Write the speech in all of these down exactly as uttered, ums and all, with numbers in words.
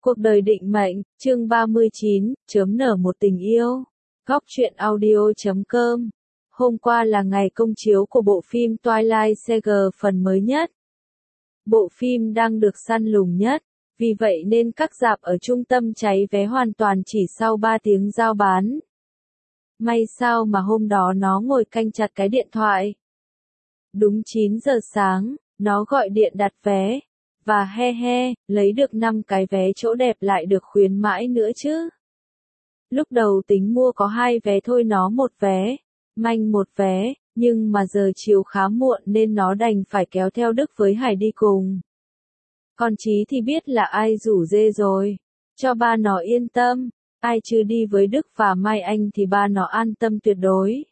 Cuộc đời định mệnh, chương ba mươi chín, chớm nở một tình yêu. Góc truyện audio chấm com. Hôm qua là ngày công chiếu của bộ phim Twilight Saga phần mới nhất. Bộ phim đang được săn lùng nhất, vì vậy nên các rạp ở trung tâm cháy vé hoàn toàn chỉ sau ba tiếng giao bán. May sao mà hôm đó nó ngồi canh chặt cái điện thoại. Đúng chín giờ sáng, nó gọi điện đặt vé. Và he he, lấy được năm cái vé chỗ đẹp lại được khuyến mãi nữa chứ. Lúc đầu tính mua có hai vé thôi, nó một vé, manh một vé, nhưng mà giờ chiều khá muộn nên nó đành phải kéo theo Đức với Hải đi cùng. Còn Chí thì biết là ai rủ dê rồi, cho ba nó yên tâm, ai chưa đi với Đức và Mai Anh thì ba nó an tâm tuyệt đối.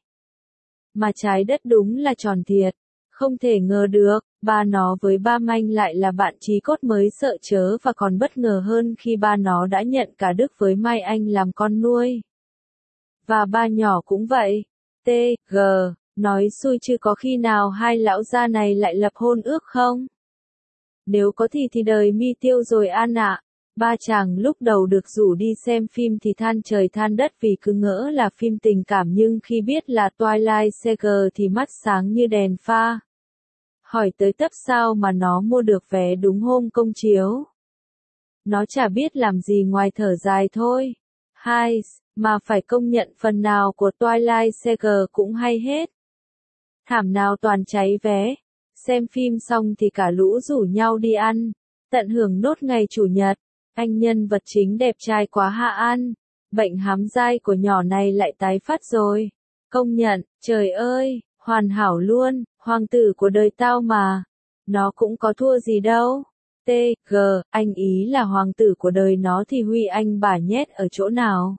Mà trái đất đúng là tròn thiệt. Không thể ngờ được, ba nó với ba Manh lại là bạn chí cốt mới sợ chớ và còn bất ngờ hơn khi ba nó đã nhận cả Đức với Mai Anh làm con nuôi. Và ba nhỏ cũng vậy. T, G, nói xui chứ có khi nào hai lão gia này lại lập hôn ước không? Nếu có thì thì đời mi tiêu rồi an ạ. Ba chàng lúc đầu được rủ đi xem phim thì than trời than đất vì cứ ngỡ là phim tình cảm, nhưng khi biết là Twilight Saga thì mắt sáng như đèn pha. Hỏi tới tấp sao mà nó mua được vé đúng hôm công chiếu. Nó chả biết làm gì ngoài thở dài thôi. Hai, mà phải công nhận phần nào của Twilight Saga cũng hay hết. Thảm nào toàn cháy vé. Xem phim xong thì cả lũ rủ nhau đi ăn, tận hưởng nốt ngày chủ nhật. Anh nhân vật chính đẹp trai quá hạ ăn. Bệnh hám dai của nhỏ này lại tái phát rồi. Công nhận, trời ơi, hoàn hảo luôn, hoàng tử của đời tao mà. Nó cũng có thua gì đâu. T, G, anh ý là hoàng tử của đời nó thì Huy anh bà nhét ở chỗ nào?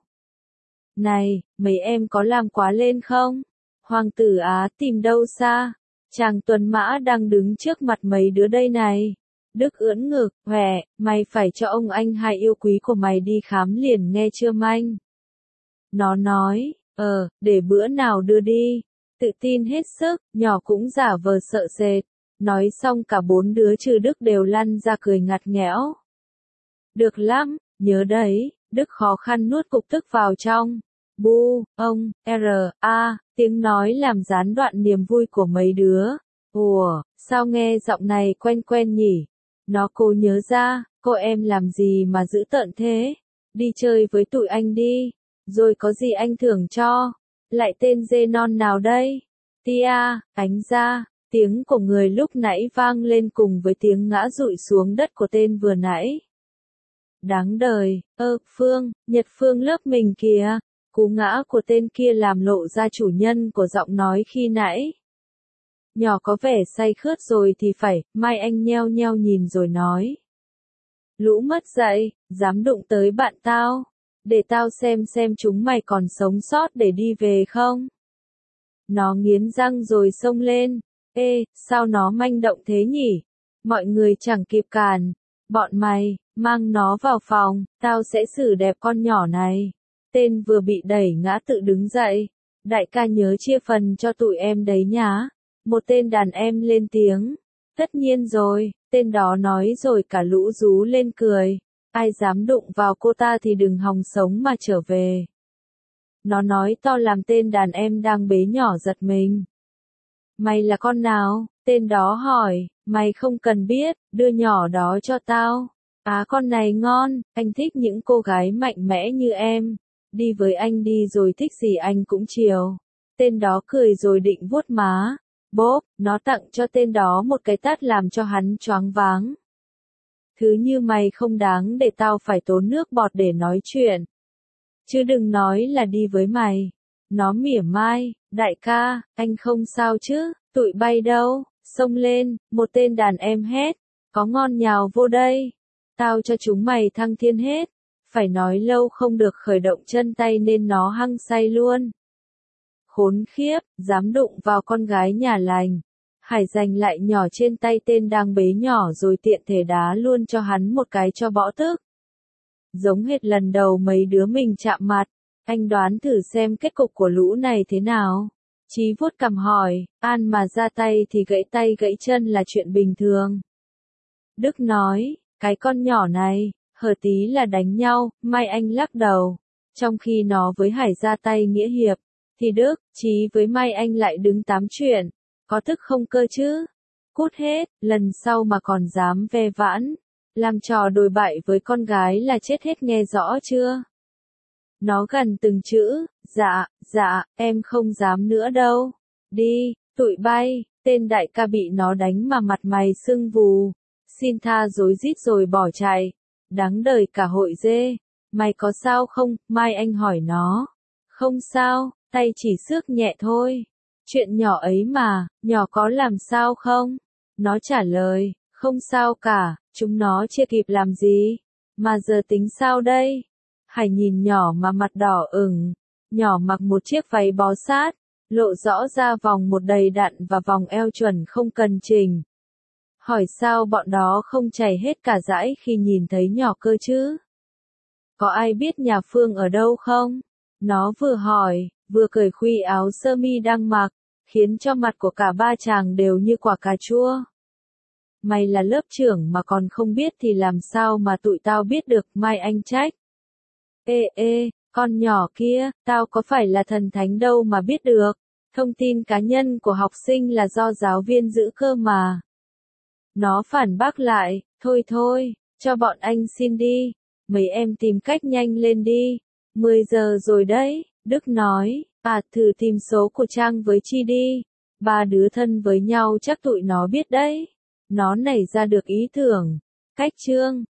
Này, mấy em có làm quá lên không? Hoàng tử Á tìm đâu xa? Chàng Tuấn Mã đang đứng trước mặt mấy đứa đây này. Đức ưỡn ngực, hòe, mày phải cho ông anh hai yêu quý của mày đi khám liền nghe chưa Manh? Nó nói, ờ, để bữa nào đưa đi. Tự tin hết sức, nhỏ cũng giả vờ sợ sệt. Nói xong cả bốn đứa trừ Đức đều lăn ra cười ngặt nghẽo. Được lắm, nhớ đấy, Đức khó khăn nuốt cục tức vào trong. Bu, ông, R, A, tiếng nói làm gián đoạn niềm vui của mấy đứa. Ủa, sao nghe giọng này quen quen nhỉ? Nó cố nhớ ra, cô em làm gì mà dữ tợn thế? Đi chơi với tụi anh đi, rồi có gì anh thưởng cho. Lại tên dê non nào đây? Tia, ánh ra, tiếng của người lúc nãy vang lên cùng với tiếng ngã rụi xuống đất của tên vừa nãy. Đáng đời, ơ, Phương, Nhật Phương lớp mình kìa. Cú ngã của tên kia làm lộ ra chủ nhân của giọng nói khi nãy. Nhỏ có vẻ say khướt rồi thì phải, Mai Anh nheo nheo nhìn rồi nói. Lũ mất dạy, dám đụng tới bạn tao. Để tao xem xem chúng mày còn sống sót để đi về không. Nó nghiến răng rồi xông lên. Ê, sao nó manh động thế nhỉ? Mọi người chẳng kịp cản. Bọn mày, mang nó vào phòng, tao sẽ xử đẹp con nhỏ này. Tên vừa bị đẩy ngã tự đứng dậy. Đại ca nhớ chia phần cho tụi em đấy nhá. Một tên đàn em lên tiếng. Tất nhiên rồi, tên đó nói rồi cả lũ rú lên cười. Ai dám đụng vào cô ta thì đừng hòng sống mà trở về. Nó nói to làm tên đàn em đang bế nhỏ giật mình. Mày là con nào? Tên đó hỏi, mày không cần biết, đưa nhỏ đó cho tao. Á con này ngon, anh thích những cô gái mạnh mẽ như em. Đi với anh đi rồi thích gì anh cũng chiều. Tên đó cười rồi định vuốt má. Bốp, nó tặng cho tên đó một cái tát làm cho hắn choáng váng. Thứ như mày không đáng để tao phải tốn nước bọt để nói chuyện. Chứ đừng nói là đi với mày. Nó mỉa mai, đại ca, anh không sao chứ, tụi bay đâu, xông lên, một tên đàn em hét. Có ngon nhào vô đây. Tao cho chúng mày thăng thiên hết. Phải nói lâu không được khởi động chân tay nên nó hăng say luôn. Khốn khiếp, dám đụng vào con gái nhà lành. Hải giành lại nhỏ trên tay tên đang bế nhỏ rồi tiện thể đá luôn cho hắn một cái cho bỏ tức. Giống hệt lần đầu mấy đứa mình chạm mặt. Anh đoán thử xem kết cục của lũ này thế nào. Chí vuốt cằm hỏi, an mà ra tay thì gãy tay gãy chân là chuyện bình thường. Đức nói, cái con nhỏ này, hờ tí là đánh nhau, Mai Anh lắc đầu. Trong khi nó với Hải ra tay nghĩa hiệp, thì Đức, Chí với Mai Anh lại đứng tám chuyện. Có tức không cơ chứ? Cút hết, lần sau mà còn dám ve vãn. Làm trò đồi bại với con gái là chết hết nghe rõ chưa? Nó gần từng chữ, dạ, dạ, em không dám nữa đâu. Đi, tụi bay, tên đại ca bị nó đánh mà mặt mày sưng vù. Xin tha rối rít rồi bỏ chạy. Đáng đời cả hội dê. Mày có sao không? Mai Anh hỏi nó. Không sao, tay chỉ xước nhẹ thôi. Chuyện nhỏ ấy mà, nhỏ có làm sao không? Nó trả lời, không sao cả, chúng nó chưa kịp làm gì. Mà giờ tính sao đây? Hải nhìn nhỏ mà mặt đỏ ửng. Nhỏ mặc một chiếc váy bó sát, lộ rõ ra vòng một đầy đặn và vòng eo chuẩn không cần chỉnh. Hỏi sao bọn đó không chảy hết cả dãi khi nhìn thấy nhỏ cơ chứ? Có ai biết nhà Phương ở đâu không? Nó vừa hỏi, vừa cởi khuy áo sơ mi đang mặc, khiến cho mặt của cả ba chàng đều như quả cà chua. Mày là lớp trưởng mà còn không biết thì làm sao mà tụi tao biết được, Mai Anh trách. Ê ê, con nhỏ kia, tao có phải là thần thánh đâu mà biết được. Thông tin cá nhân của học sinh là do giáo viên giữ cơ mà. Nó phản bác lại, thôi thôi, cho bọn anh xin đi. Mấy em tìm cách nhanh lên đi. mười giờ rồi đấy, Đức nói, à thử tìm số của Trang với Chi đi. Ba đứa thân với nhau chắc tụi nó biết đấy. Nó nảy ra được ý tưởng. Cách chương